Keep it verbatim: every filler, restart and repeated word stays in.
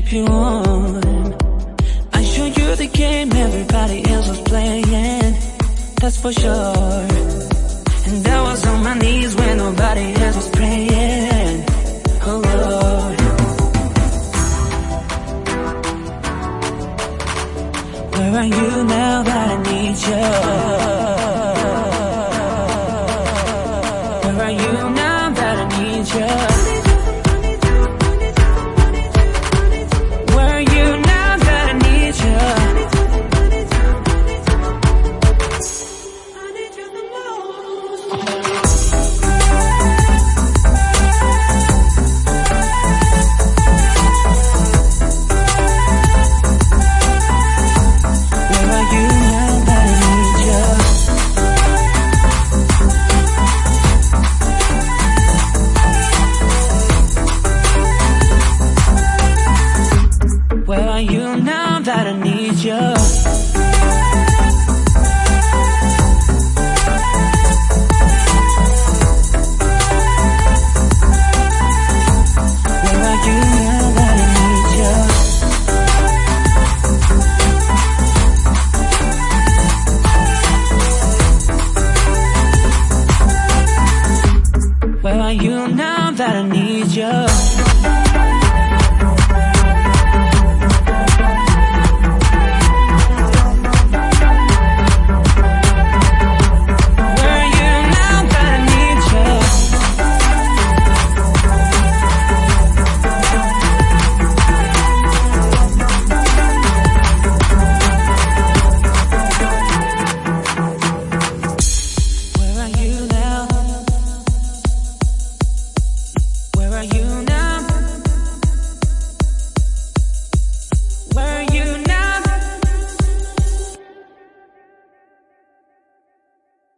keep you warm. I showed you the game everybody else was playing, that's for sure. And I was on my knees when nobody else was praying, oh Lord. Where are you now that I need you? Where are you now that I need you? Where are you now that I need you? I need you the Where are you now that I need you?